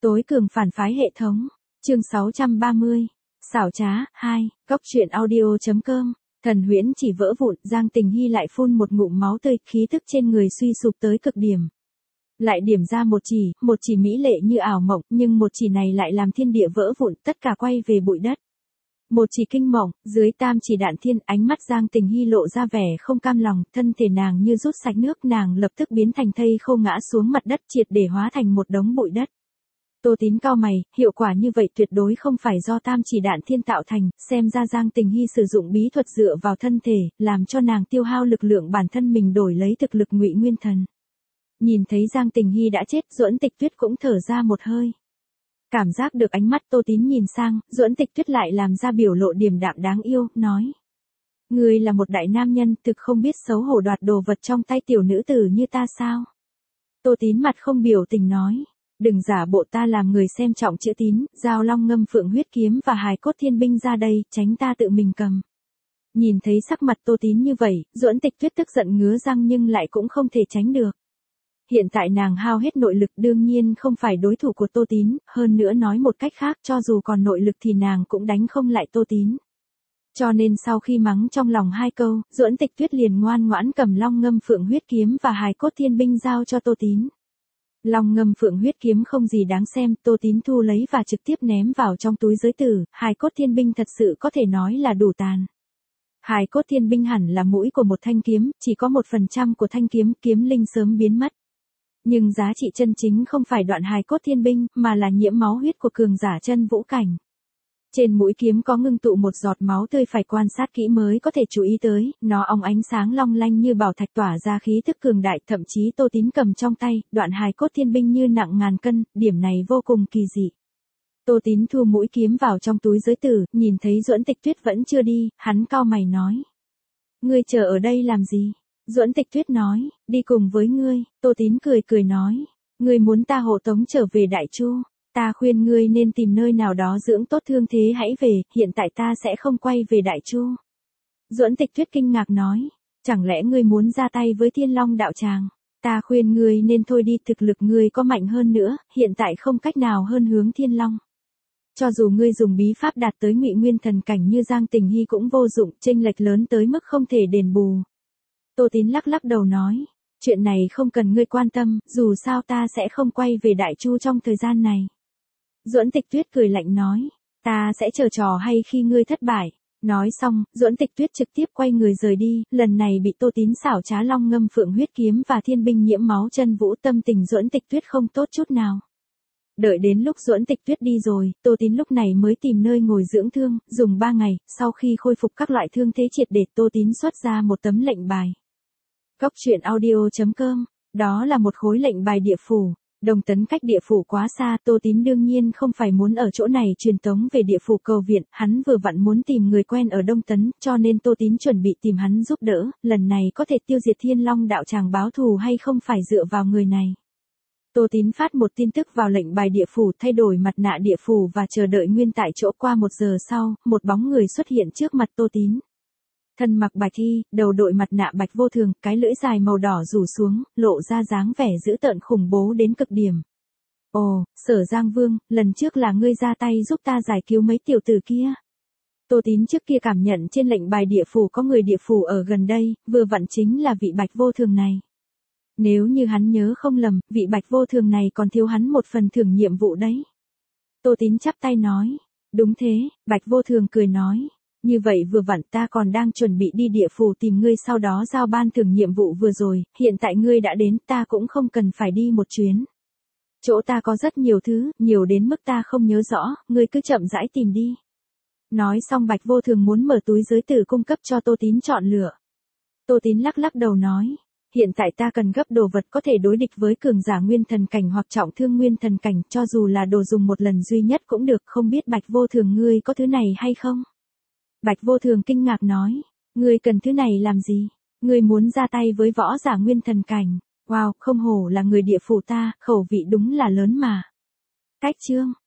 Tối cường phản phái hệ thống. Chương 630. Xảo trá 2. Cóc truyện audio.com. Thần huyễn chỉ vỡ vụn, Giang Tình Hy lại phun một ngụm máu tươi, khí tức trên người suy sụp tới cực điểm. Lại điểm ra một chỉ mỹ lệ như ảo mộng, nhưng một chỉ này lại làm thiên địa vỡ vụn, tất cả quay về bụi đất. Một chỉ kinh mộng, dưới tam chỉ đạn thiên, ánh mắt Giang Tình Hy lộ ra vẻ không cam lòng, thân thể nàng như rút sạch nước, nàng lập tức biến thành thây khô ngã xuống mặt đất, triệt để hóa thành một đống bụi đất. Tô Tín cau mày, hiệu quả như vậy tuyệt đối không phải do tam chỉ đạn thiên tạo thành, xem ra Giang Tình Hy sử dụng bí thuật dựa vào thân thể, làm cho nàng tiêu hao lực lượng bản thân mình đổi lấy thực lực Ngụy Nguyên Thần. Nhìn thấy Giang Tình Hy đã chết, Duẫn Tịch Tuyết cũng thở ra một hơi. Cảm giác được ánh mắt Tô Tín nhìn sang, Duẫn Tịch Tuyết lại làm ra biểu lộ điềm đạm đáng yêu, nói: "Ngươi là một đại nam nhân, thực không biết xấu hổ đoạt đồ vật trong tay tiểu nữ tử như ta sao?" Tô Tín mặt không biểu tình nói: "Đừng giả bộ ta làm người xem trọng chữ tín, giao long ngâm phượng huyết kiếm và hài cốt thiên binh ra đây, tránh ta tự mình cầm." Nhìn thấy sắc mặt Tô Tín như vậy, Duẫn Tịch Tuyết tức giận ngứa răng nhưng lại cũng không thể tránh được. Hiện tại nàng hao hết nội lực, đương nhiên không phải đối thủ của Tô Tín, hơn nữa nói một cách khác, cho dù còn nội lực thì nàng cũng đánh không lại Tô Tín. Cho nên sau khi mắng trong lòng hai câu, Duẫn Tịch Tuyết liền ngoan ngoãn cầm long ngâm phượng huyết kiếm và hài cốt thiên binh giao cho Tô Tín. Long ngâm phượng huyết kiếm không gì đáng xem, Tô Tín thu lấy và trực tiếp ném vào trong túi giới tử, hài cốt thiên binh thật sự có thể nói là đủ tàn. Hài cốt thiên binh hẳn là mũi của một thanh kiếm, chỉ có 1% của thanh kiếm, kiếm linh sớm biến mất. Nhưng giá trị chân chính không phải đoạn hài cốt thiên binh, mà là nhiễm máu huyết của cường giả chân vũ cảnh. Trên mũi kiếm có ngưng tụ một giọt máu tươi, phải quan sát kỹ mới có thể chú ý tới, nó óng ánh sáng long lanh như bảo thạch, tỏa ra khí tức cường đại, thậm chí Tô Tín cầm trong tay, đoạn hài cốt thiên binh như nặng ngàn cân, điểm này vô cùng kỳ dị. Tô Tín thu mũi kiếm vào trong túi giới tử, nhìn thấy Duẫn Tịch Tuyết vẫn chưa đi, hắn cau mày nói: "Ngươi chờ ở đây làm gì?" Duẫn Tịch Tuyết nói: "Đi cùng với ngươi." Tô Tín cười nói: "Ngươi muốn ta hộ tống trở về Đại Chu? Ta khuyên ngươi nên tìm nơi nào đó dưỡng tốt thương thế hãy về, hiện tại ta sẽ không quay về Đại Chu." Duẫn Tịch Tuyết kinh ngạc nói: "Chẳng lẽ ngươi muốn ra tay với Thiên Long đạo tràng? Ta khuyên ngươi nên thôi đi, thực lực ngươi có mạnh hơn nữa, hiện tại không cách nào hơn hướng Thiên Long. Cho dù ngươi dùng bí pháp đạt tới Ngụy Nguyên Thần cảnh như Giang Tình Hy cũng vô dụng, chênh lệch lớn tới mức không thể đền bù." Tô Tín lắc đầu nói: "Chuyện này không cần ngươi quan tâm, dù sao ta sẽ không quay về Đại Chu trong thời gian này." Duẫn Tịch Tuyết cười lạnh nói: "Ta sẽ chờ trò hay khi ngươi thất bại." Nói xong, Duẫn Tịch Tuyết trực tiếp quay người rời đi, lần này bị Tô Tín xảo trá long ngâm phượng huyết kiếm và thiên binh nhiễm máu chân vũ, tâm tình Duẫn Tịch Tuyết không tốt chút nào. Đợi đến lúc Duẫn Tịch Tuyết đi rồi, Tô Tín lúc này mới tìm nơi ngồi dưỡng thương, dùng 3 ngày, sau khi khôi phục các loại thương thế triệt để, Tô Tín xuất ra một tấm lệnh bài. Cóc truyện audio.com. Đó là một khối lệnh bài địa phủ. Đông Tấn cách địa phủ quá xa, Tô Tín đương nhiên không phải muốn ở chỗ này truyền tống về địa phủ cầu viện, hắn vừa vặn muốn tìm người quen ở Đông Tấn, cho nên Tô Tín chuẩn bị tìm hắn giúp đỡ, lần này có thể tiêu diệt Thiên Long đạo tràng báo thù hay không phải dựa vào người này. Tô Tín phát một tin tức vào lệnh bài địa phủ, thay đổi mặt nạ địa phủ và chờ đợi nguyên tại chỗ. Qua 1 giờ sau, một bóng người xuất hiện trước mặt Tô Tín. Thân mặc bạch y, đầu đội mặt nạ bạch vô thường, cái lưỡi dài màu đỏ rủ xuống, lộ ra dáng vẻ dữ tợn khủng bố đến cực điểm. "Ồ, Sở Giang Vương, lần trước là ngươi ra tay giúp ta giải cứu mấy tiểu tử kia." Tô Tín trước kia cảm nhận trên lệnh bài địa phủ có người địa phủ ở gần đây, vừa vặn chính là vị bạch vô thường này. Nếu như hắn nhớ không lầm, vị bạch vô thường này còn thiếu hắn một phần thưởng nhiệm vụ đấy. Tô Tín chắp tay nói: "Đúng thế." Bạch vô thường cười nói: "Như vậy vừa vặn, ta còn đang chuẩn bị đi địa phủ tìm ngươi sau đó giao ban thưởng nhiệm vụ vừa rồi, hiện tại ngươi đã đến, ta cũng không cần phải đi một chuyến. Chỗ ta có rất nhiều thứ, nhiều đến mức ta không nhớ rõ, ngươi cứ chậm rãi tìm đi." Nói xong Bạch vô thường muốn mở túi giới tử cung cấp cho Tô Tín chọn lựa. Tô Tín lắc đầu nói: "Hiện tại ta cần gấp đồ vật có thể đối địch với cường giả nguyên thần cảnh hoặc trọng thương nguyên thần cảnh, cho dù là đồ dùng một lần duy nhất cũng được, không biết Bạch vô thường ngươi có thứ này hay không?" Bạch vô thường kinh ngạc nói: "Ngươi cần thứ này làm gì? Ngươi muốn ra tay với võ giả nguyên thần cảnh? Wow, không hổ là người địa phủ ta, khẩu vị đúng là lớn mà." Cách chương